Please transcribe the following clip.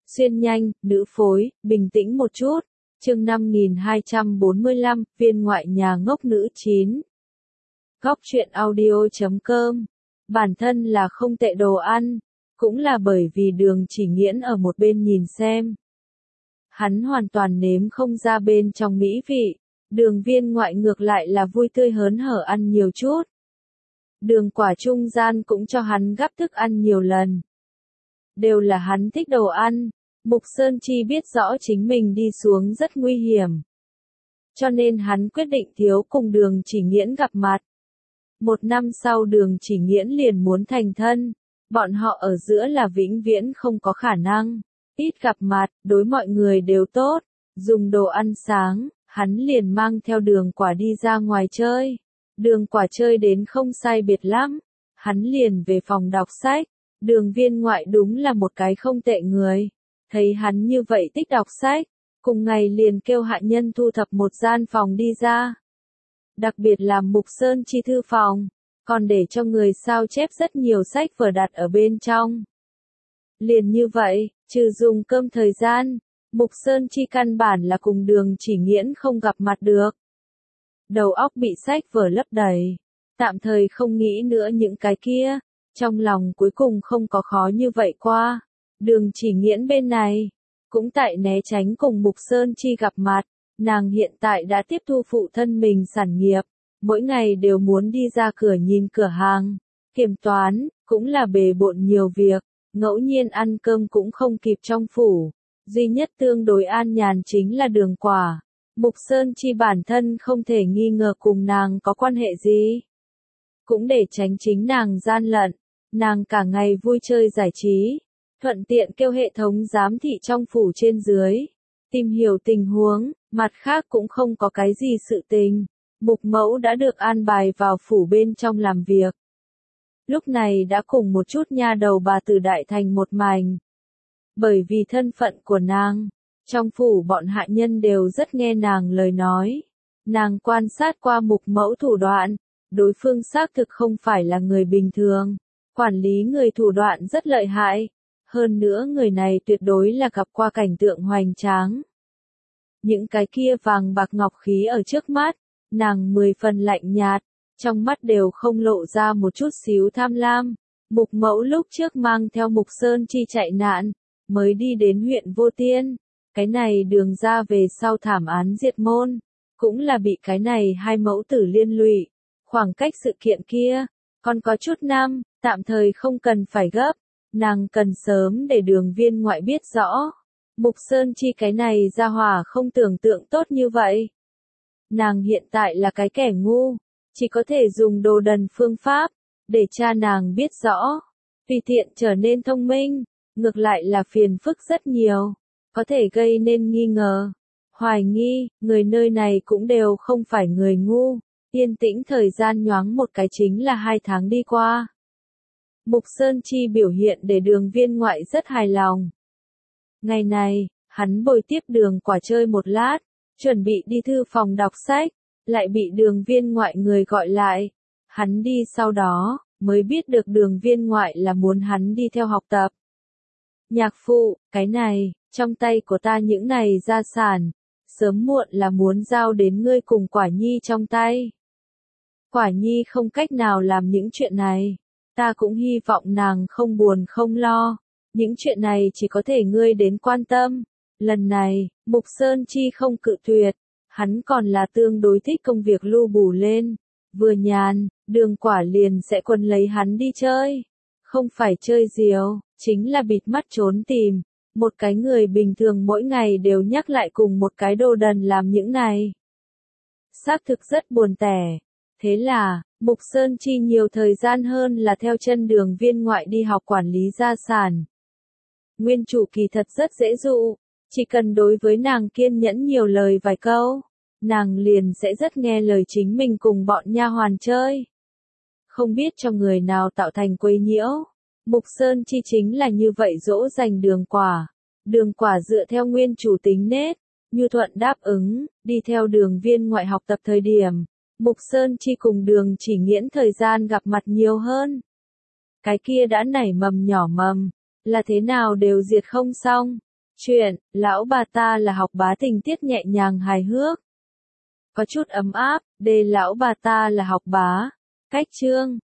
Xuyên nhanh, nữ phối, bình tĩnh một chút. Chương 5245, viên ngoại nhà ngốc nữ 9. Góc truyện audio.com. Bản thân là không tệ đồ ăn, cũng là bởi vì Đường Chỉ Nghiễn ở một bên nhìn xem. Hắn hoàn toàn nếm không ra bên trong mỹ vị, Đường viên ngoại ngược lại là vui tươi hớn hở ăn nhiều chút. Đường quả trung gian cũng cho hắn gắp thức ăn nhiều lần. Đều là hắn thích đồ ăn, Mục Sơn Chi biết rõ chính mình đi xuống rất nguy hiểm. Cho nên hắn quyết định thiếu cùng Đường Chỉ Nghiễn gặp mặt. Một năm sau Đường Chỉ Nghiễn liền muốn thành thân, bọn họ ở giữa là vĩnh viễn không có khả năng. Ít gặp mặt, đối mọi người đều tốt, dùng đồ ăn sáng, hắn liền mang theo Đường quả đi ra ngoài chơi. Đường quả chơi đến không sai biệt lắm, hắn liền về phòng đọc sách. Đường viên ngoại đúng là một cái không tệ người. Thấy hắn như vậy thích đọc sách, cùng ngày liền kêu hạ nhân thu thập một gian phòng đi ra. Đặc biệt là Mục Sơn Chi thư phòng, còn để cho người sao chép rất nhiều sách vở đặt ở bên trong. Liền như vậy, trừ dùng cơm thời gian, Mục Sơn Chi căn bản là cùng Đường Chỉ Nghiễn không gặp mặt được. Đầu óc bị sách vở lấp đầy, tạm thời không nghĩ nữa những cái kia, trong lòng cuối cùng không có khó như vậy qua. Đường Chỉ Nghiễn bên này, cũng tại né tránh cùng Mục Sơn Chi gặp mặt, nàng hiện tại đã tiếp thu phụ thân mình sản nghiệp, mỗi ngày đều muốn đi ra cửa nhìn cửa hàng, kiểm toán, cũng là bề bộn nhiều việc, ngẫu nhiên ăn cơm cũng không kịp trong phủ, duy nhất tương đối an nhàn chính là Đường quả. Mục Sơn Chi bản thân không thể nghi ngờ cùng nàng có quan hệ gì. Cũng để tránh chính nàng gian lận, nàng cả ngày vui chơi giải trí, thuận tiện kêu hệ thống giám thị trong phủ trên dưới, tìm hiểu tình huống, mặt khác cũng không có cái gì sự tình. Mục mẫu đã được an bài vào phủ bên trong làm việc. Lúc này đã cùng một chút nha đầu bà tử đại thành một mảnh. Bởi vì thân phận của nàng, trong phủ bọn hạ nhân đều rất nghe nàng lời nói. Nàng quan sát qua Mục mẫu thủ đoạn, đối phương xác thực không phải là người bình thường, quản lý người thủ đoạn rất lợi hại. Hơn nữa người này tuyệt đối là gặp qua cảnh tượng hoành tráng. Những cái kia vàng bạc ngọc khí ở trước mắt, nàng 10 phần lạnh nhạt, trong mắt đều không lộ ra một chút xíu tham lam. Mục mẫu lúc trước mang theo Mục Sơn Chi chạy nạn, mới đi đến huyện Vô Tiên. Cái này đường ra về sau thảm án diệt môn, cũng là bị cái này hai mẫu tử liên lụy. Khoảng cách sự kiện kia, còn có chút năm, tạm thời không cần phải gấp. Nàng cần sớm để Đường viên ngoại biết rõ. Mục Sơn Chi cái này ra hỏa không tưởng tượng tốt như vậy. Nàng hiện tại là cái kẻ ngu, chỉ có thể dùng đồ đần phương pháp, để cha nàng biết rõ. Tùy tiện trở nên thông minh, ngược lại là phiền phức rất nhiều, có thể gây nên nghi ngờ, hoài nghi, người nơi này cũng đều không phải người ngu. Yên tĩnh thời gian nhoáng một cái chính là 2 tháng đi qua. Mục Sơn Chi biểu hiện để Đường viên ngoại rất hài lòng. Ngày này, hắn bồi tiếp Đường quả chơi một lát, chuẩn bị đi thư phòng đọc sách, lại bị Đường viên ngoại người gọi lại. Hắn đi sau đó, mới biết được Đường viên ngoại là muốn hắn đi theo học tập. Nhạc phụ, cái này, trong tay của ta những này gia sản, sớm muộn là muốn giao đến ngươi cùng Quả Nhi trong tay. Quả Nhi không cách nào làm những chuyện này. Ta cũng hy vọng nàng không buồn không lo. Những chuyện này chỉ có thể ngươi đến quan tâm. Lần này, Mục Sơn Chi không cự tuyệt. Hắn còn là tương đối thích công việc lưu bù lên. Vừa nhàn, Đường quả liền sẽ quấn lấy hắn đi chơi. Không phải chơi diều, chính là bịt mắt trốn tìm. Một cái người bình thường mỗi ngày đều nhắc lại cùng một cái đồ đần làm những này. Xác thực rất buồn tẻ. Thế là, Mục Sơn Chi nhiều thời gian hơn là theo chân Đường viên ngoại đi học quản lý gia sản. Nguyên chủ kỳ thật rất dễ dụ, chỉ cần đối với nàng kiên nhẫn nhiều lời vài câu, nàng liền sẽ rất nghe lời chính mình cùng bọn nha hoàn chơi. Không biết cho người nào tạo thành quấy nhiễu, Mục Sơn Chi chính là như vậy dỗ dành Đường quả. Đường quả dựa theo nguyên chủ tính nết, như thuận đáp ứng, đi theo Đường viên ngoại học tập thời điểm. Mục Sơn Chi cùng Đường Chỉ Nghiễn thời gian gặp mặt nhiều hơn. Cái kia đã nảy mầm nhỏ mầm, là thế nào đều diệt không xong. Chuyện, lão bà ta là học bá tình tiết nhẹ nhàng hài hước. Có chút ấm áp, đề lão bà ta là học bá. Cách chương